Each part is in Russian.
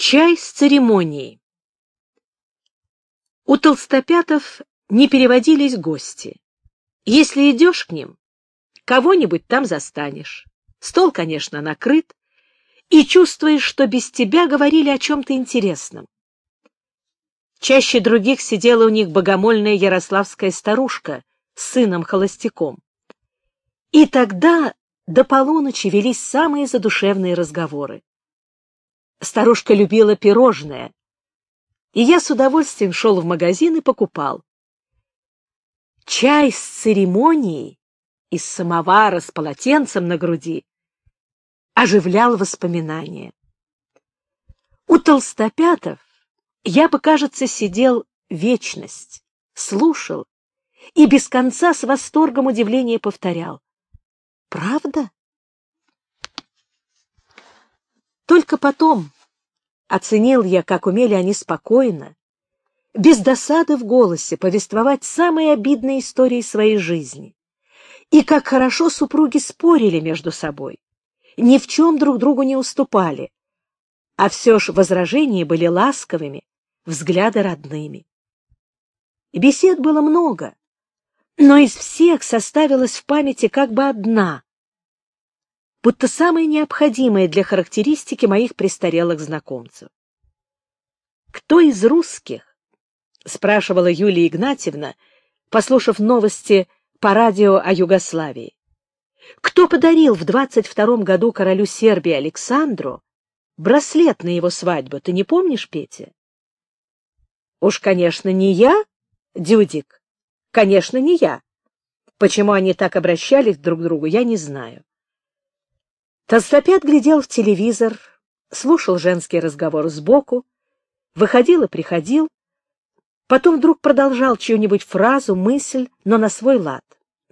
Чай с церемонией. У толстопятов не переводились гости. Если идешь к ним, кого-нибудь там застанешь. Стол, конечно, накрыт, и чувствуешь, что без тебя говорили о чем-то интересном. Чаще других сидела у них богомольная ярославская старушка с сыном-холостяком. И тогда до полуночи велись самые задушевные разговоры. Старушка любила пирожное, и я с удовольствием шел в магазин и покупал. Чай с церемонией из самовара с полотенцем на груди оживлял воспоминания. У толстопятов я бы, кажется, сидел вечность, слушал и без конца с восторгом удивления повторял. Правда? Только потом оценил я, как умели они спокойно, без досады в голосе, повествовать самые обидные истории своей жизни, и как хорошо супруги спорили между собой, ни в чем друг другу не уступали, а все ж возражения были ласковыми, взгляды родными. Бесед было много, но из всех составилась в памяти как бы одна, будто самое необходимое для характеристики моих престарелых знакомцев. «Кто из русских?» — спрашивала Юлия Игнатьевна, послушав новости по радио о Югославии. «Кто подарил в 22-м году королю Сербии Александру браслет на его свадьбу? Ты не помнишь, Петя?» «Уж, конечно, не я, Дюдик, конечно, не я. Почему они так обращались друг к другу, я не знаю». Толстопят глядел в телевизор, слушал женский разговор сбоку, выходил и приходил, потом вдруг продолжал чью-нибудь фразу, мысль, но на свой лад.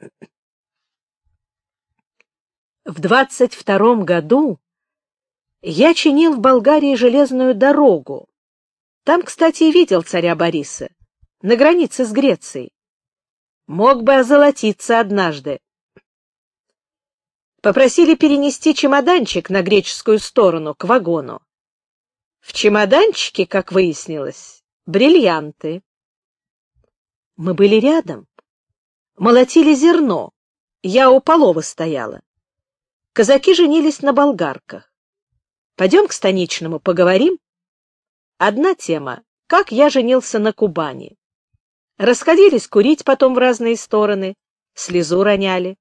В 22-м году я чинил в Болгарии железную дорогу. Там, кстати, и видел царя Бориса, на границе с Грецией. Мог бы озолотиться однажды. Попросили перенести чемоданчик на греческую сторону, к вагону. В чемоданчике, как выяснилось, бриллианты. Мы были рядом, молотили зерно, я у полова стояла. Казаки женились на болгарках. Пойдем к станичному, поговорим. Одна тема — как я женился на Кубани. Расходились курить потом в разные стороны, слезу роняли.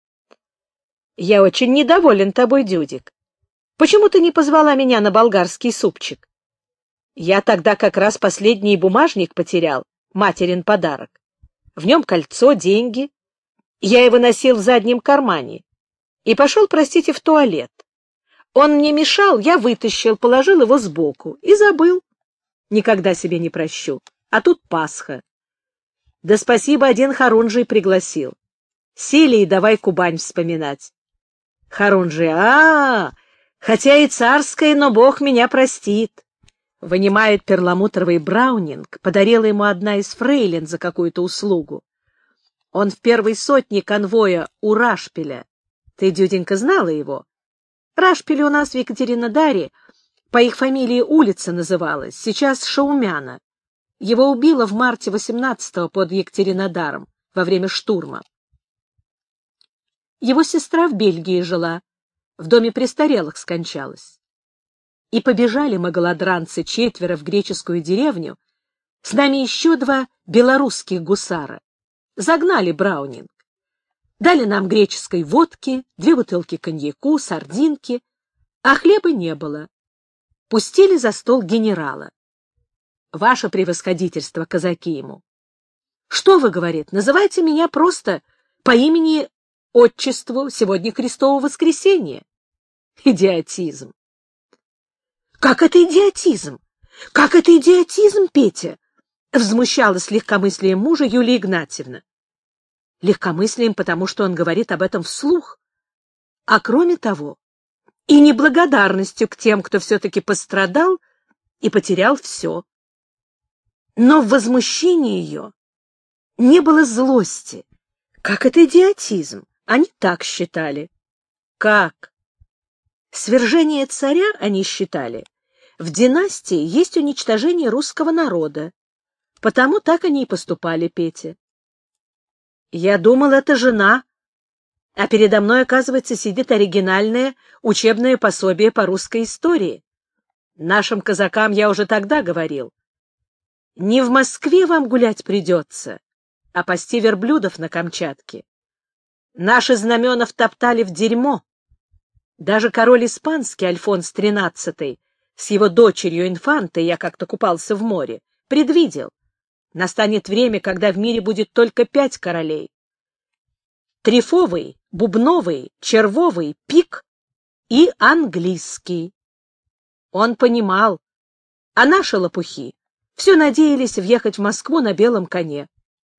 Я очень недоволен тобой, Дюдик. Почему ты не позвала меня на болгарский супчик? Я тогда как раз последний бумажник потерял, материн подарок. В нем кольцо, деньги. Я его носил в заднем кармане. И пошел, простите, в туалет. Он мне мешал, я вытащил, положил его сбоку и забыл. Никогда себе не прощу. А тут Пасха. Да спасибо, один Хорунжий пригласил. Сели и давай Кубань вспоминать. Хорунжий: хотя и царская, но Бог меня простит. Вынимает перламутровый браунинг, подарила ему одна из фрейлин за какую-то услугу. Он в первой сотне конвоя у Рашпиля. Ты, Дюденька, знала его? Рашпиль у нас в Екатеринодаре, по их фамилии улица называлась, сейчас Шаумяна. Его убило в марте 18-го под Екатеринодаром во время штурма. Его сестра в Бельгии жила, в доме престарелых скончалась. И побежали мы, голодранцы, 4 в греческую деревню, с нами еще 2 белорусских гусара. Загнали браунинг. Дали нам греческой водки, 2 бутылки коньяку, сардинки, а хлеба не было. Пустили за стол генерала. Ваше превосходительство, казаки ему. Что вы, говорит, называйте меня просто по имени отчеству, сегодня Христово воскресенье. Идиотизм. Как это идиотизм? Как это идиотизм, Петя? Возмущалась легкомыслием мужа Юлия Игнатьевна. Легкомыслием, потому что он говорит об этом вслух. А кроме того, и неблагодарностью к тем, кто все-таки пострадал и потерял все. Но в возмущении ее не было злости. Как это идиотизм? Они так считали. Как? Свержение царя они считали В династии есть уничтожение русского народа, потому так они и поступали, Петя. Я думал, это жена, а передо мной, оказывается, сидит оригинальное учебное пособие по русской истории. Нашим казакам я уже тогда говорил: не в Москве вам гулять придется, а пасти верблюдов на Камчатке. Наши знамена втоптали в дерьмо. Даже король испанский Альфонс XIII с его дочерью Инфантой, я как-то купался в море, предвидел: настанет время, когда в мире будет только 5 королей. Трефовый, Бубновый, Червовый, Пик и английский. Он понимал, а наши лопухи все надеялись въехать в Москву на белом коне.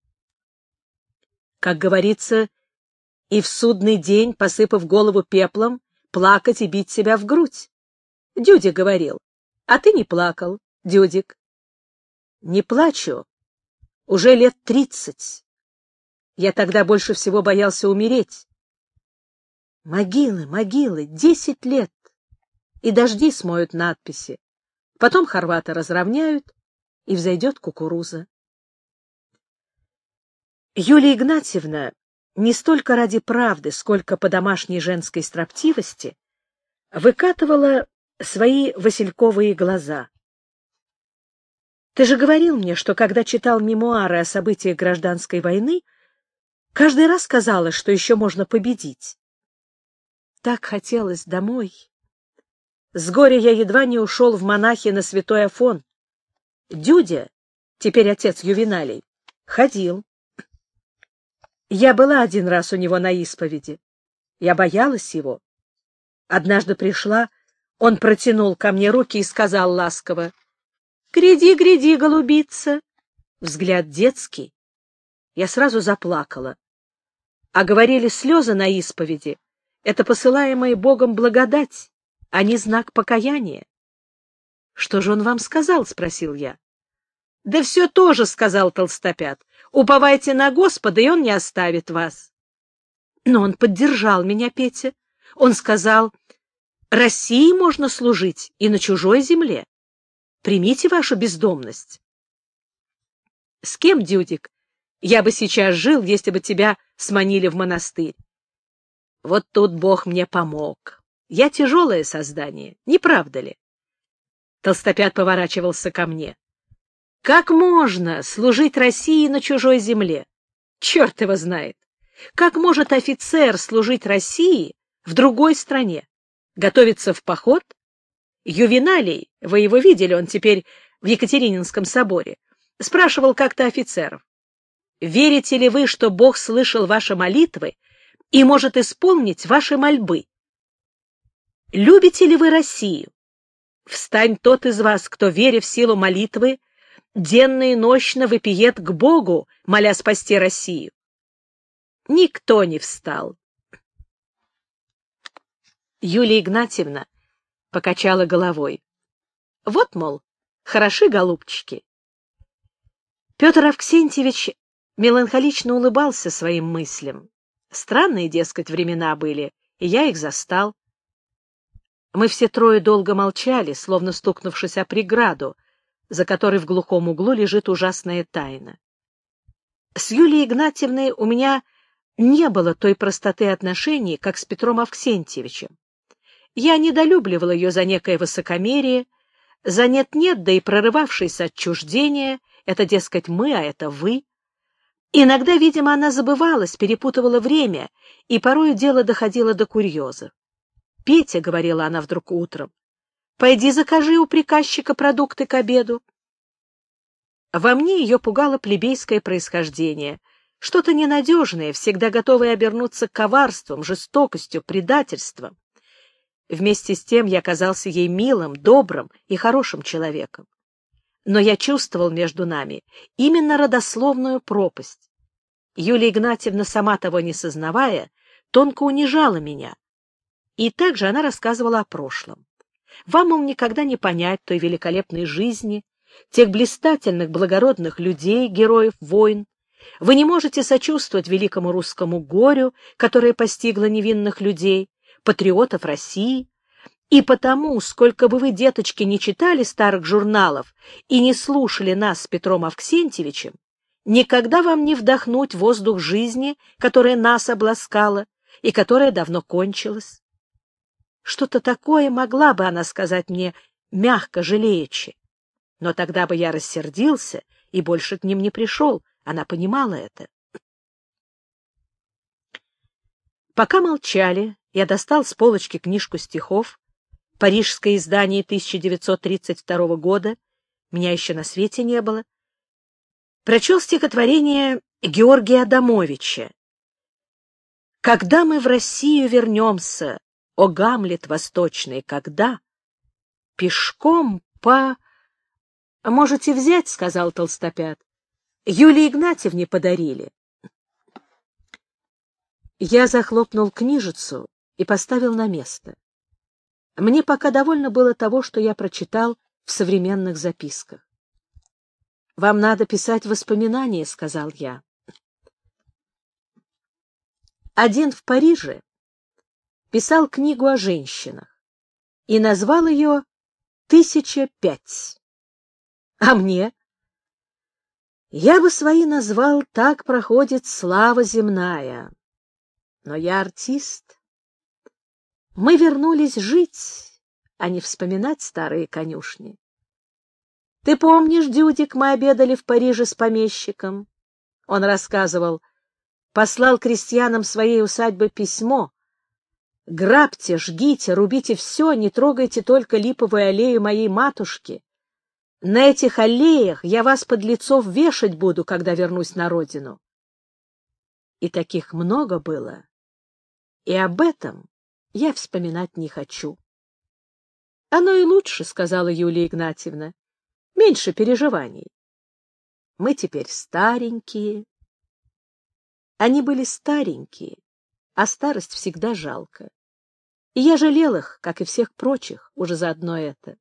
Как говорится, и в судный день, посыпав голову пеплом, плакать и бить себя в грудь. Дюдик говорил: а ты не плакал, Дюдик. Не плачу уже лет 30. Я тогда больше всего боялся умереть. Могилы, могилы, 10 лет. И дожди смоют надписи. Потом хорваты разровняют, и взойдет кукуруза. Юлия Игнатьевна не столько ради правды, сколько по домашней женской строптивости выкатывала свои васильковые глаза. Ты же говорил мне, что когда читал мемуары о событиях гражданской войны, каждый раз казалось, что еще можно победить. Так хотелось домой. С горя я едва не ушел в монахи на святой Афон. Дюдя, теперь отец Ювеналий, ходил. Я была один раз у него на исповеди. Я боялась его. Однажды пришла, он протянул ко мне руки и сказал ласково: «Гряди, гряди, голубица!» Взгляд детский. Я сразу заплакала. А говорили, слезы на исповеди — это посылаемая Богом благодать, а не знак покаяния. — Что же он вам сказал? — спросил я. — Да все тоже, — сказал толстопят. — Уповайте на Господа, и он не оставит вас. Но он поддержал меня, Петя. Он сказал: России можно служить и на чужой земле. Примите вашу бездомность. С кем, Дюдик, я бы сейчас жил, если бы тебя сманили в монастырь? Вот тут Бог мне помог. Я тяжелое создание, не правда ли? Толстопят поворачивался ко мне. Как можно служить России на чужой земле? Черт его знает. Как может офицер служить России в другой стране? Готовиться в поход? Ювеналий, вы его видели, он теперь в Екатерининском соборе, спрашивал как-то офицеров: верите ли вы, что Бог слышал ваши молитвы и может исполнить ваши мольбы? Любите ли вы Россию? Встань тот из вас, кто, веря в силу молитвы, денно и нощно вопиет к Богу, моля спасти Россию. Никто не встал. Юлия Игнатьевна покачала головой. Вот, мол, хороши голубчики. Петр Авксентьевич меланхолично улыбался своим мыслям. Странные, дескать, времена были, и я их застал. Мы все трое долго молчали, словно стукнувшись о преграду, за которой в глухом углу лежит ужасная тайна. С Юлией Игнатьевной у меня не было той простоты отношений, как с Петром Авксентьевичем. Я недолюбливал ее за некое высокомерие, за нет-нет, да и прорывавшееся отчуждение, это, дескать, мы, а это вы. Иногда, видимо, она забывалась, перепутывала время, и порою дело доходило до курьеза. «Петя», — говорила она вдруг утром, — «пойди закажи у приказчика продукты к обеду». Во мне ее пугало плебейское происхождение, что-то ненадежное, всегда готовое обернуться коварством, жестокостью, предательством. Вместе с тем я казался ей милым, добрым и хорошим человеком. Но я чувствовал между нами именно родословную пропасть. Юлия Игнатьевна, сама того не сознавая, тонко унижала меня. И также она рассказывала о прошлом. Вам, мол, никогда не понять той великолепной жизни, тех блистательных, благородных людей, героев войн. Вы не можете сочувствовать великому русскому горю, которое постигло невинных людей, патриотов России. И потому, сколько бы вы, деточки, не читали старых журналов и не слушали нас с Петром Авксентьевичем, никогда вам не вдохнуть воздух жизни, которая нас обласкала и которая давно кончилась. Что-то такое могла бы она сказать мне мягко, жалеючи. Но тогда бы я рассердился и больше к ним не пришел. Она понимала это. Пока молчали, я достал с полочки книжку стихов, парижское издание 1932 года, меня еще на свете не было, прочел стихотворение Георгия Адамовича. «Когда мы в Россию вернемся, о Гамлет восточный, когда? Пешком по...» «Можете взять», — сказал Толстопят. «Юлии Игнатьевне подарили». Я захлопнул книжицу и поставил на место. Мне пока довольно было того, что я прочитал в современных записках. «Вам надо писать воспоминания», — сказал я. Один в Париже писал книгу о женщинах и назвал ее «1005». А мне? Я бы свои назвал «Так проходит слава земная». Но я артист. Мы вернулись жить, а не вспоминать старые конюшни. Ты помнишь, Дюдик, мы обедали в Париже с помещиком? Он рассказывал, послал крестьянам своей усадьбы письмо. Грабьте, жгите, рубите все, не трогайте только липовую аллею моей матушки. На этих аллеях я вас, подлецов, вешать буду, когда вернусь на родину. И таких много было, и об этом я вспоминать не хочу. — Оно и лучше, — сказала Юлия Игнатьевна, — меньше переживаний. Мы теперь старенькие. Они были старенькие, а старость всегда жалко. И я жалел их, как и всех прочих, уже за одно это.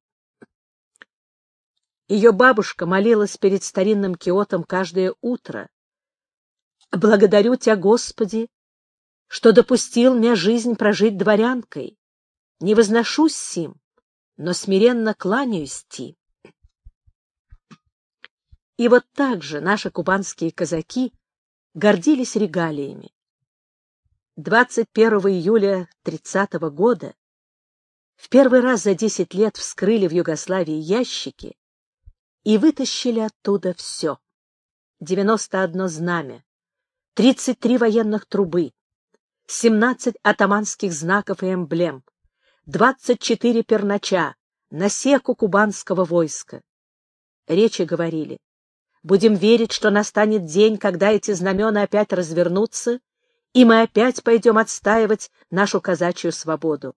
Ее бабушка молилась перед старинным киотом каждое утро. «Благодарю тебя, Господи, что допустил мне жизнь прожить дворянкой. Не возношусь сим, но смиренно кланяюсь ти». И вот так же наши кубанские казаки гордились регалиями. 21 июля 30 года в первый раз за 10 лет вскрыли в Югославии ящики и вытащили оттуда все. 91 знамя, 33 военных трубы, 17 атаманских знаков и эмблем, 24 пернача, насеку кубанского войска. Речи говорили: будем верить, что настанет день, когда эти знамена опять развернутся, и мы опять пойдем отстаивать нашу казачью свободу.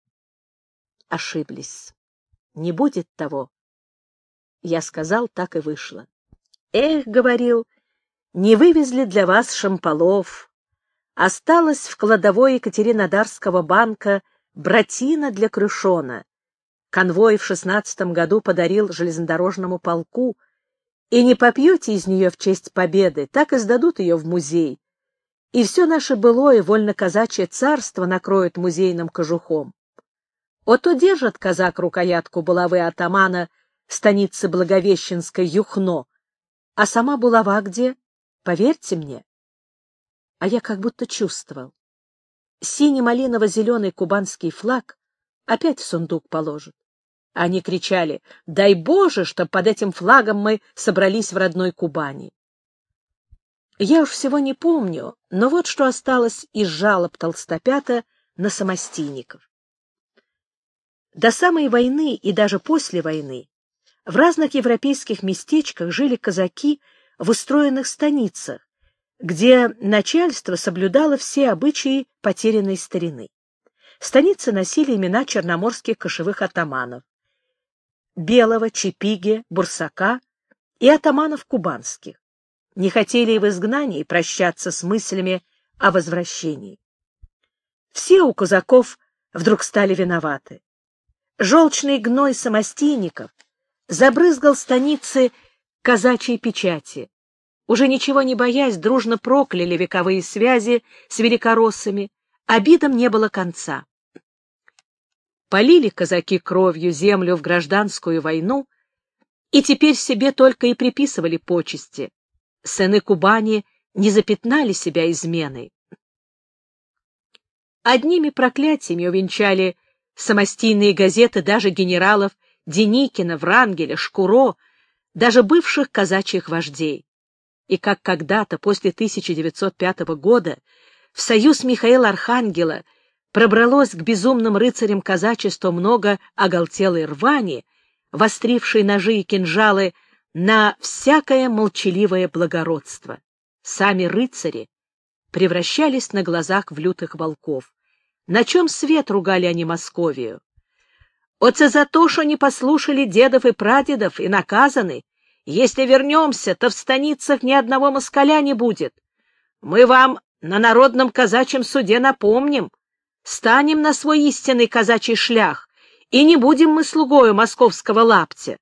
Ошиблись. Не будет того. Я сказал, так и вышло. Эх, говорил, не вывезли для вас шамполов. Осталось в кладовой Екатеринодарского банка братина для крюшона. Конвой в 16 году подарил железнодорожному полку, и не попьете из нее в честь победы, так и сдадут ее в музей. И все наше былое вольноказачье царство накроют музейным кожухом. Ото держит казак рукоятку булавы атамана станицы Благовещенской Юхно, а сама булава где? Поверьте мне. А я как будто чувствовал. Синий-малиново-зеленый кубанский флаг опять в сундук положат. Они кричали: «Дай Боже, чтоб под этим флагом мы собрались в родной Кубани». Я уж всего не помню, но вот что осталось из жалоб Толстопята на самостийников. До самой войны и даже после войны в разных европейских местечках жили казаки в устроенных станицах, где начальство соблюдало все обычаи потерянной старины. Станицы носили имена черноморских кошевых атаманов — Белого, Чепиги, Бурсака и атаманов кубанских. Не хотели и в изгнании прощаться с мыслями о возвращении. Все у казаков вдруг стали виноваты. Желчный гной самостийников забрызгал станицы казачьей печати. Уже ничего не боясь, дружно прокляли вековые связи с великороссами, обидам не было конца. Полили казаки кровью землю в гражданскую войну, и теперь себе только и приписывали почести. Сыны Кубани не запятнали себя изменой. Одними проклятиями увенчали самостийные газеты даже генералов Деникина, Врангеля, Шкуро, даже бывших казачьих вождей. И как когда-то, после 1905 года, в союз Михаила Архангела пробралось к безумным рыцарям казачества много оголтелой рвани, вострившей ножи и кинжалы на всякое молчаливое благородство. Сами рыцари превращались на глазах в лютых волков. На чем свет ругали они Московию? Оце за то, что не послушали дедов и прадедов, и наказаны. Если вернемся, то в станицах ни одного москаля не будет. Мы вам на народном казачьем суде напомним, станем на свой истинный казачий шлях, и не будем мы слугою московского лаптя.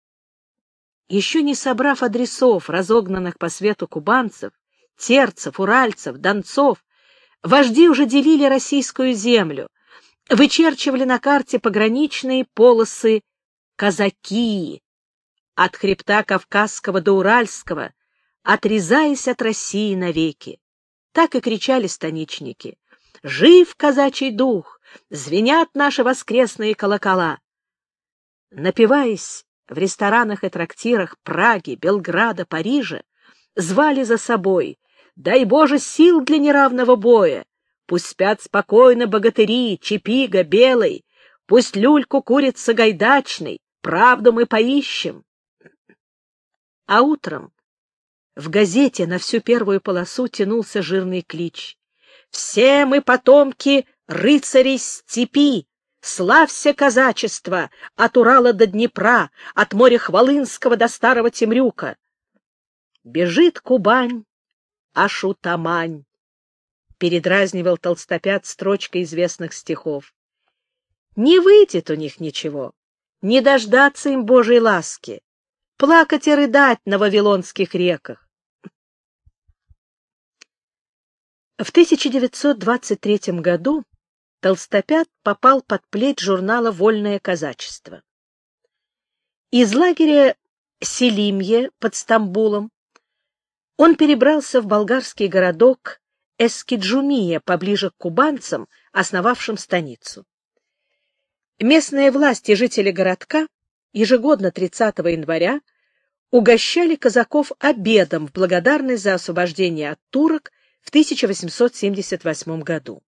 Еще не собрав адресов разогнанных по свету кубанцев, терцев, уральцев, донцов, вожди уже делили российскую землю, вычерчивали на карте пограничные полосы казаки, от хребта Кавказского до Уральского, отрезаясь от России навеки. Так и кричали станичники: «Жив казачий дух! Звенят наши воскресные колокола!» Напиваясь в ресторанах и трактирах Праги, Белграда, Парижа, звали за собой: «Дай Боже сил для неравного боя! Пусть спят спокойно богатыри, Чепига, Белый, пусть люльку курит Сагайдачный, правду мы поищем!» А утром в газете на всю первую полосу тянулся жирный клич: «Все мы потомки рыцарей степи! Славься казачество от Урала до Днепра, от моря Хвалынского до Старого Темрюка!» «Бежит Кубань, Ашу-Тамань», — передразнивал Толстопят строчкой известных стихов. Не выйдет у них ничего, не дождаться им Божьей ласки, плакать и рыдать на вавилонских реках. В 1923 году Толстопят попал под плеть журнала «Вольное казачество». Из лагеря Селимье под Стамбулом он перебрался в болгарский городок Эскиджумия, поближе к кубанцам, основавшим станицу. Местные власти и жители городка ежегодно 30 января угощали казаков обедом в благодарность за освобождение от турок в 1878 году.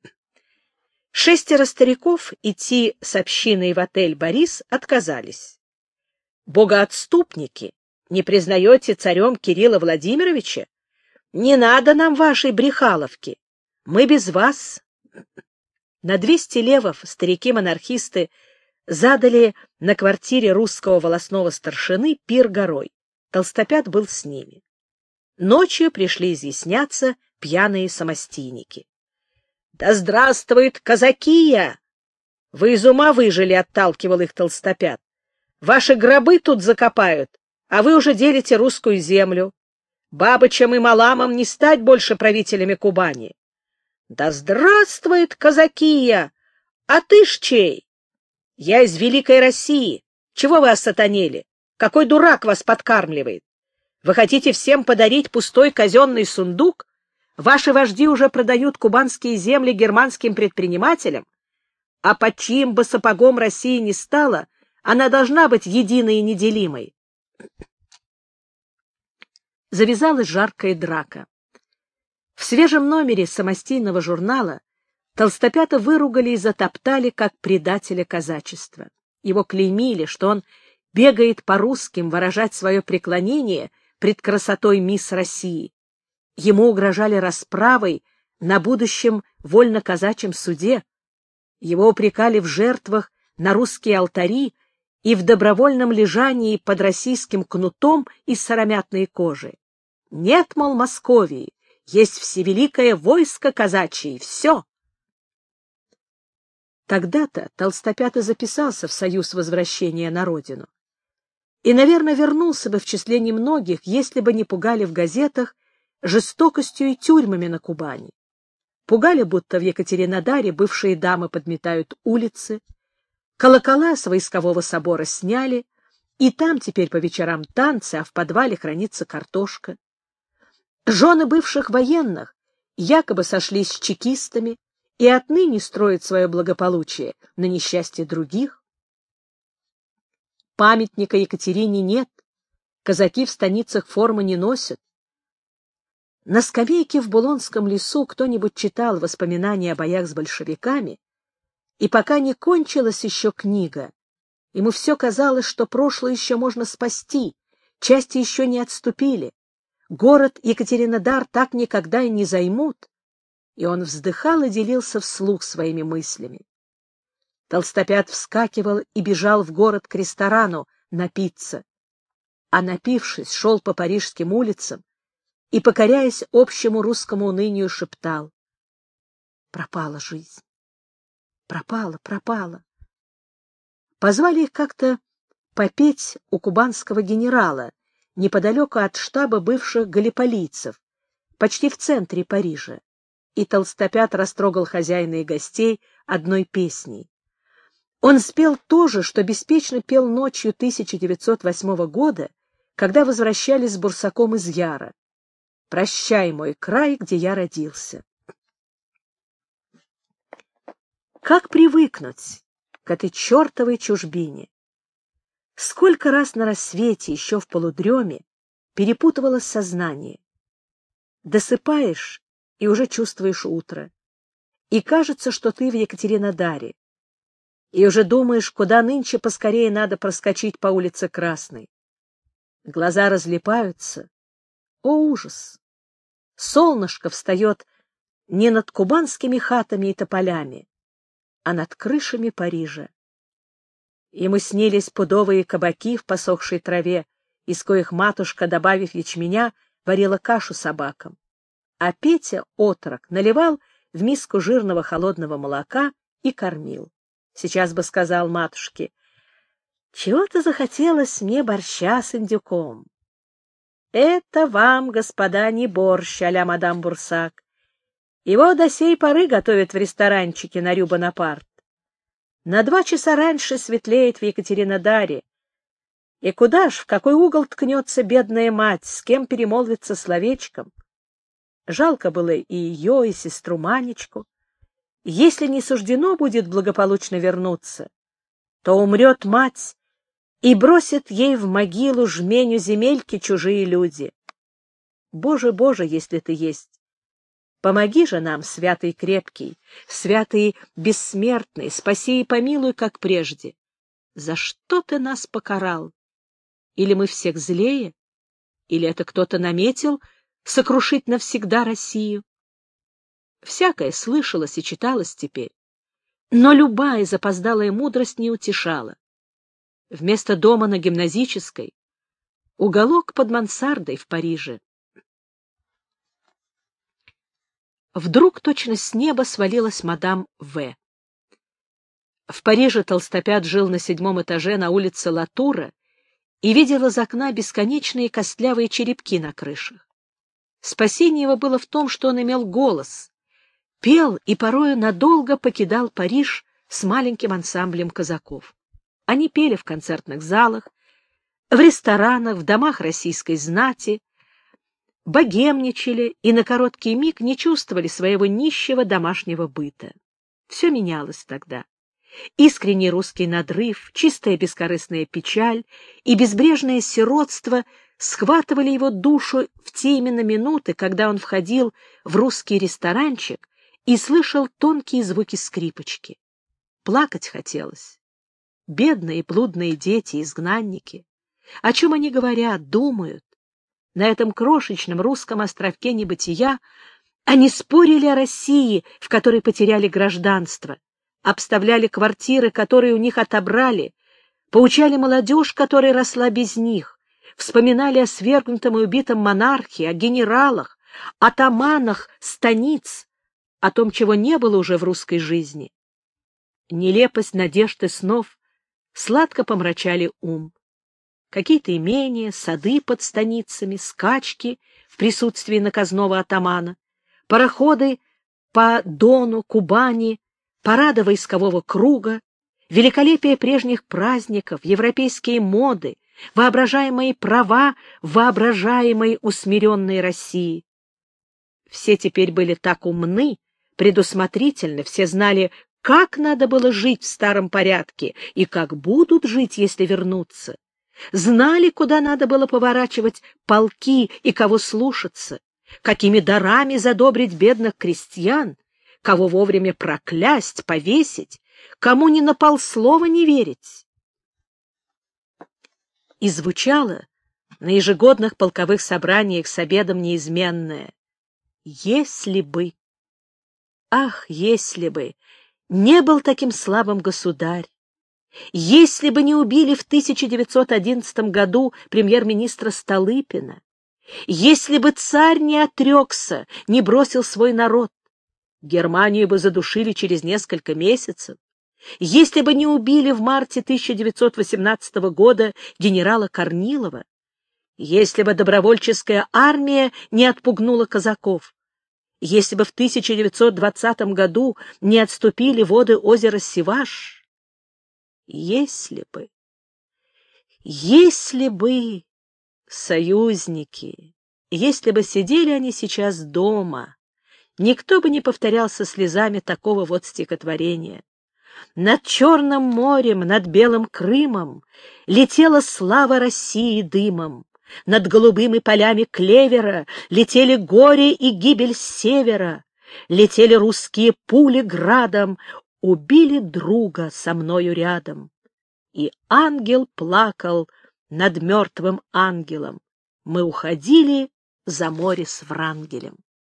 6 стариков идти с общиной в отель «Борис» отказались. «Богоотступники, не признаете царем Кирилла Владимировича? Не надо нам вашей брехаловки. Мы без вас». На 200 левов старики-монархисты задали на квартире русского волостного старшины пир горой. Толстопят был с ними. Ночью пришли изъясняться пьяные самостийники. «Да здравствует казакия! Вы из ума выжили», — отталкивал их Толстопят. «Ваши гробы тут закопают, а вы уже делите русскую землю. Бабычам и маламам не стать больше правителями Кубани». «Да здравствует казакия! А ты ж чей?» «Я из Великой России. Чего вы осатанели? Какой дурак вас подкармливает? Вы хотите всем подарить пустой казенный сундук? Ваши вожди уже продают кубанские земли германским предпринимателям? А под чьим бы сапогом России не стала, она должна быть единой и неделимой». Завязалась жаркая драка. В свежем номере самостийного журнала Толстопята выругали и затоптали как предателя казачества. Его клеймили, что он бегает по русским выражать свое преклонение пред красотой мисс России. Ему угрожали расправой на будущем вольно-казачьем суде. Его упрекали в жертвах на русские алтари и в добровольном лежании под российским кнутом из сыромятной кожи. Нет, мол, Московии, есть всевеликое войско казачье, и все. Тогда-то Толстопят и записался в союз возвращения на родину. И, наверное, вернулся бы в числе немногих, если бы не пугали в газетах жестокостью и тюрьмами на Кубани. Пугали, будто в Екатеринодаре бывшие дамы подметают улицы, Колокола с войскового собора сняли, и там теперь по вечерам танцы, а в подвале хранится картошка. Жены бывших военных якобы сошлись с чекистами и отныне строят свое благополучие на несчастье других. Памятника Екатерине нет, казаки в станицах формы не носят. На скамейке в Булонском лесу кто-нибудь читал воспоминания о боях с большевиками, и пока не кончилась еще книга, ему все казалось, что прошлое еще можно спасти, части еще не отступили, город Екатеринодар так никогда и не займут, и он вздыхал и делился вслух своими мыслями. Толстопят вскакивал и бежал в город к ресторану напиться, а напившись, шел по парижским улицам и, покоряясь общему русскому унынию, шептал: «Пропала жизнь, пропала, пропала». Позвали их как-то попеть у кубанского генерала, неподалеку от штаба бывших галлиполийцев, почти в центре Парижа, и Толстопят растрогал хозяина и гостей одной песней. Он спел то же, что беспечно пел ночью 1908 года, когда возвращались с Бурсаком из Яра: «Прощай, мой край, где я родился». Как привыкнуть к этой чертовой чужбине? Сколько раз на рассвете, еще в полудреме, перепутывалось сознание. Досыпаешь и уже чувствуешь утро, и кажется, что ты в Екатеринодаре, и уже думаешь, куда нынче поскорее надо проскочить по улице Красной. Глаза разлипаются. О, ужас! Солнышко встает не над кубанскими хатами и тополями, а над крышами Парижа. Ему снились пудовые кабаки в посохшей траве, из коих матушка, добавив ячменя, варила кашу собакам, а Петя, отрок, наливал в миску жирного холодного молока и кормил. Сейчас бы сказал матушке: «Чего-то захотелось мне борща с индюком». «Это вам, господа, не борщ а-ля мадам Бурсак. Его до сей поры готовят в ресторанчике на Рю-Бонапарт. На 2 часа раньше светлеет в Екатеринодаре. И куда ж, в какой угол ткнется бедная мать, с кем перемолвится словечком? Жалко было и ее, и сестру Манечку. Если не суждено будет благополучно вернуться, то умрет мать, и бросят ей в могилу жменю земельки чужие люди. Боже, Боже, если ты есть, помоги же нам, святый крепкий, святый бессмертный, спаси и помилуй, как прежде. За что ты нас покарал? Или мы всех злее? Или это кто-то наметил сокрушить навсегда Россию? Всякое слышалось и читалось теперь, но любая запоздалая мудрость не утешала. Вместо дома на Гимназической — уголок под мансардой в Париже. Вдруг точно с неба свалилась мадам В. В Париже Толстопят жил на 7-м этаже на улице Латура и видел из окна бесконечные костлявые черепки на крышах. Спасение его было в том, что он имел голос, пел и порою надолго покидал Париж с маленьким ансамблем казаков. Они пели в концертных залах, в ресторанах, в домах российской знати, богемничали и на короткий миг не чувствовали своего нищего домашнего быта. Все менялось тогда. Искренний русский надрыв, чистая бескорыстная печаль и безбрежное сиротство схватывали его душу в те именно минуты, когда он входил в русский ресторанчик и слышал тонкие звуки скрипочки. Плакать хотелось. Бедные блудные дети, изгнанники. О чем они говорят, думают? На этом крошечном русском островке небытия они спорили о России, в которой потеряли гражданство, обставляли квартиры, которые у них отобрали, поучали молодежь, которая росла без них, вспоминали о свергнутом и убитом монархе, о генералах, атаманах станиц, о том, чего не было уже в русской жизни. Нелепость надежд и снов сладко помрачали ум. Какие-то имения, сады под станицами, скачки в присутствии наказного атамана, пароходы по Дону, Кубани, парады войскового круга, великолепие прежних праздников, европейские моды, воображаемые права воображаемой усмиренной России. Все теперь были так умны, предусмотрительны, все знали, как надо было жить в старом порядке и как будут жить, если вернуться. Знали, куда надо было поворачивать полки и кого слушаться, какими дарами задобрить бедных крестьян, кого вовремя проклясть, повесить, кому ни на полслова не верить. И звучало на ежегодных полковых собраниях с обедом неизменное: если бы, ах, если бы не был таким слабым государь, если бы не убили в 1911 году премьер-министра Столыпина, если бы царь не отрекся, не бросил свой народ, Германию бы задушили через несколько месяцев, если бы не убили в марте 1918 года генерала Корнилова, если бы добровольческая армия не отпугнула казаков, если бы в 1920 году не отступили воды озера Сиваш, если бы союзники, если бы сидели они сейчас дома, никто бы не повторял со слезами такого вот стихотворения. Над Черным морем, над Белым Крымом летела слава России дымом, над голубыми полями клевера летели горе и гибель с севера, летели русские пули градом, убили друга со мною рядом. И ангел плакал над мертвым ангелом. Мы уходили за море с Врангелем.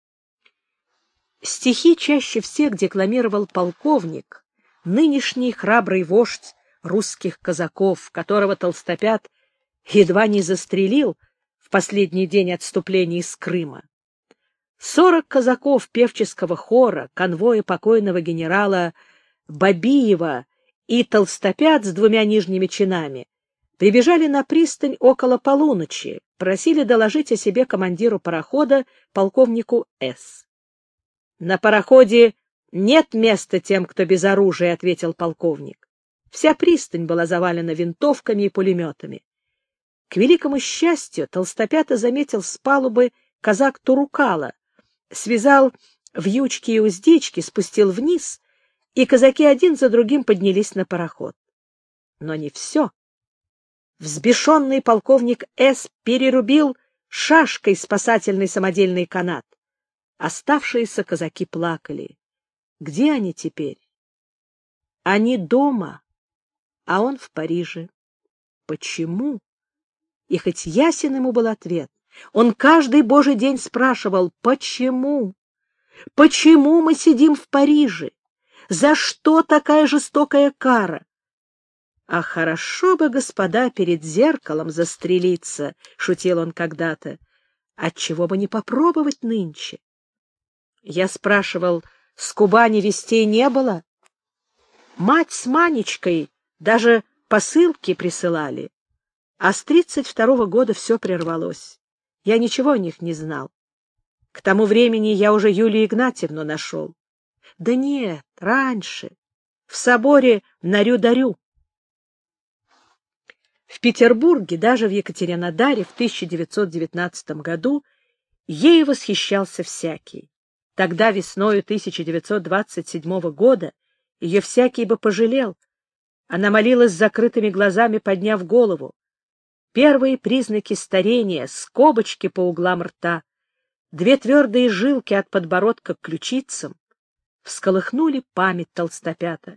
Стихи чаще всех декламировал полковник, нынешний храбрый вождь русских казаков, которого Толстопят едва не застрелил в последний день отступления из Крыма. 40 казаков певческого хора, конвоя покойного генерала Бабиева и Толстопят с 2 нижними чинами прибежали на пристань около полуночи, просили доложить о себе командиру парохода, полковнику С. «На пароходе нет места тем, кто без оружия», — ответил полковник. Вся пристань была завалена винтовками и пулеметами. К великому счастью, Толстопята заметил с палубы казак Турукала, связал вьючки и уздечки, спустил вниз, и казаки один за другим поднялись на пароход. Но не все. Взбешенный полковник С. перерубил шашкой спасательный самодельный канат. Оставшиеся казаки плакали. Где они теперь? Они дома, а он в Париже. Почему? И хоть ясен ему был ответ, он каждый божий день спрашивал: почему? Почему мы сидим в Париже? За что такая жестокая кара? А хорошо бы, господа, перед зеркалом застрелиться, — шутил он когда-то. Отчего бы не попробовать нынче? Я спрашивал, с Кубани вестей не было? Мать с Манечкой даже посылки присылали. А с 32-го года все прервалось. Я ничего о них не знал. К тому времени я уже Юлию Игнатьевну нашел. Да нет, раньше, в соборе на Рю-Дарю. В Петербурге, даже в Екатеринодаре в 1919 году ею восхищался всякий. Тогда, весною 1927 года, ее всякий бы пожалел. Она молилась с закрытыми глазами, подняв голову. Первые признаки старения, скобочки по углам рта, 2 твердые жилки от подбородка к ключицам всколыхнули память Толстопята.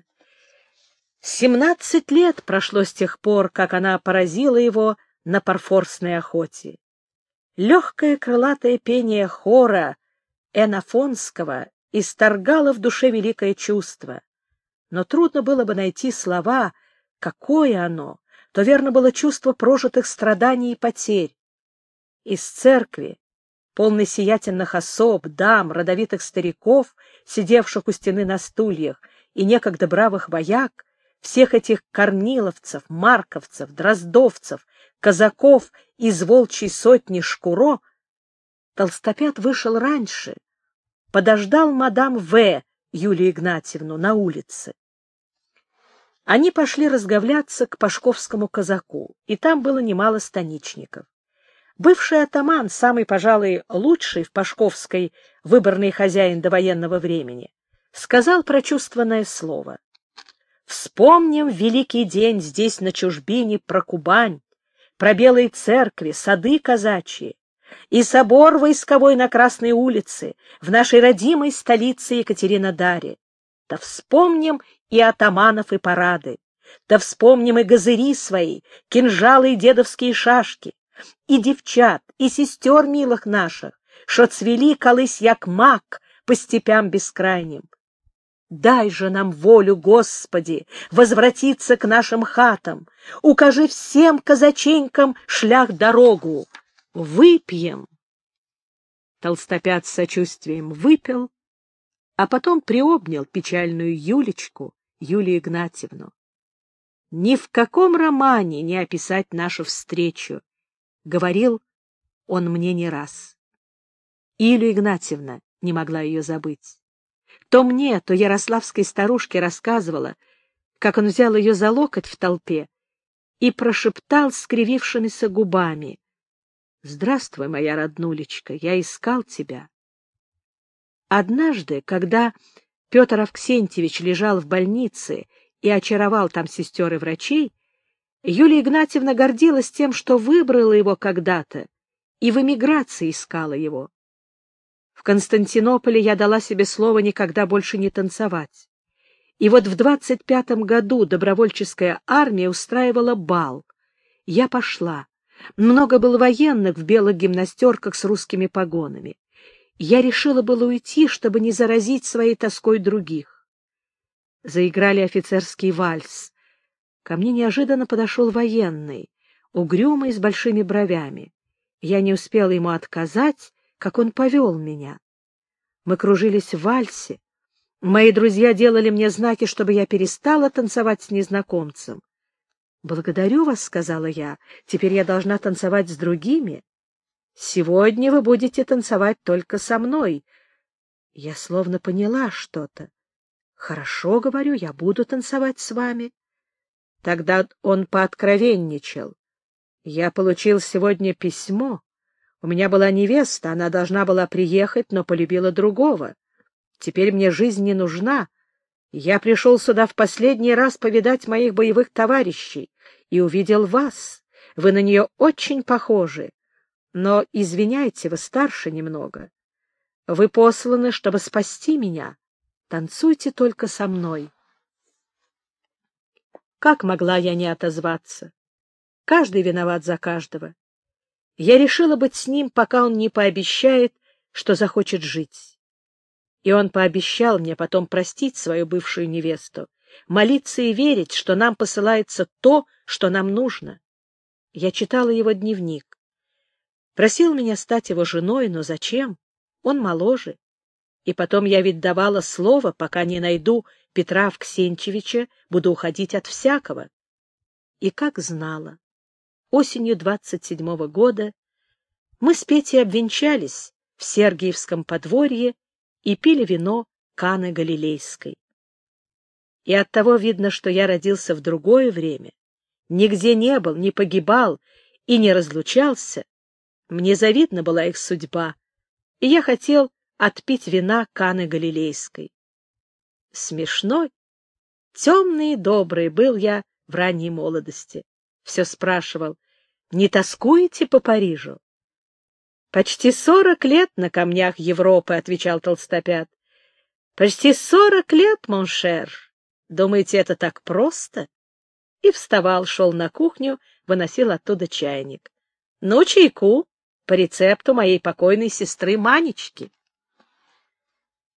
17 лет прошло с тех пор, как она поразила его на парфорсной охоте. Легкое крылатое пение хора Энафонского исторгало в душе великое чувство. Но трудно было бы найти слова, какое оно, то верно было чувство прожитых страданий и потерь. Из церкви, полной сиятельных особ, дам, родовитых стариков, сидевших у стены на стульях, и некогда бравых вояк, всех этих корниловцев, марковцев, дроздовцев, казаков из волчьей сотни Шкуро, Толстопят вышел раньше, подождал мадам В. Юлию Игнатьевну на улице. Они пошли разговляться к пашковскому казаку, и там было немало станичников. Бывший атаман, самый, пожалуй, лучший в пашковской выборный хозяин до военного времени, сказал прочувствованное слово. «Вспомним великий день здесь на чужбине про Кубань, про белые церкви, сады казачьи и собор войсковой на Красной улице, в нашей родимой столице Екатеринодаре. Да вспомним и атаманов, и парады, да вспомним и газыри свои, кинжалы и дедовские шашки, и девчат, и сестер милых наших, шо цвели колысь як мак по степям бескрайним. Дай же нам волю, Господи, возвратиться к нашим хатам, укажи всем казаченькам шлях-дорогу. Выпьем!» Толстопят с сочувствием выпил, а потом приобнял печальную Юлечку, Юлию Игнатьевну. «Ни в каком романе не описать нашу встречу», — говорил он мне не раз. Юлия Игнатьевна не могла ее забыть. То мне, то ярославской старушке рассказывала, как он взял ее за локоть в толпе и прошептал скривившимися губами: «Здравствуй, моя роднулечка, я искал тебя». Однажды, когда Петр Авксентьевич лежал в больнице и очаровал там сестер и врачей, Юлия Игнатьевна гордилась тем, что выбрала его когда-то и в эмиграции искала его. В Константинополе я дала себе слово никогда больше не танцевать. И вот в 25-м году добровольческая армия устраивала бал. Я пошла. Много было военных в белых гимнастерках с русскими погонами. Я решила было уйти, чтобы не заразить своей тоской других. Заиграли офицерский вальс. Ко мне неожиданно подошел военный, угрюмый, с большими бровями. Я не успела ему отказать, как он повел меня. Мы кружились в вальсе. Мои друзья делали мне знаки, чтобы я перестала танцевать с незнакомцем. «Благодарю вас», — сказала я, — «теперь я должна танцевать с другими. Сегодня вы будете танцевать только со мной». Я словно поняла что-то. «Хорошо, — говорю, — я буду танцевать с вами». Тогда он пооткровенничал. «Я получил сегодня письмо. У меня была невеста, она должна была приехать, но полюбила другого. Теперь мне жизнь не нужна. Я пришел сюда в последний раз повидать моих боевых товарищей и увидел вас. Вы на нее очень похожи. Но, извиняйте, вы старше немного. Вы посланы, чтобы спасти меня. Танцуйте только со мной». Как могла я не отозваться? Каждый виноват за каждого. Я решила быть с ним, пока он не пообещает, что захочет жить. И он пообещал мне потом простить свою бывшую невесту, молиться и верить, что нам посылается то, что нам нужно. Я читала его дневник. Просил меня стать его женой, но зачем? Он моложе. И потом я ведь давала слово, пока не найду Петра Авксентьевича, буду уходить от всякого. И как знала. Осенью 27-го года мы с Петей обвенчались в Сергиевском подворье и пили вино Каны Галилейской. И оттого видно, что я родился в другое время, нигде не был, не погибал и не разлучался. Мне завидна была их судьба, и я хотел отпить вина Каны Галилейской. Смешной, темный и добрый был я в ранней молодости. Все спрашивал: «Не тоскуете по Парижу?» «Почти 40 лет на камнях Европы», — отвечал Толстопят. «Почти 40 лет, моншер. Думаете, это так просто?» И вставал, шел на кухню, выносил оттуда чайник. «Ну, чайку, по рецепту моей покойной сестры Манечки».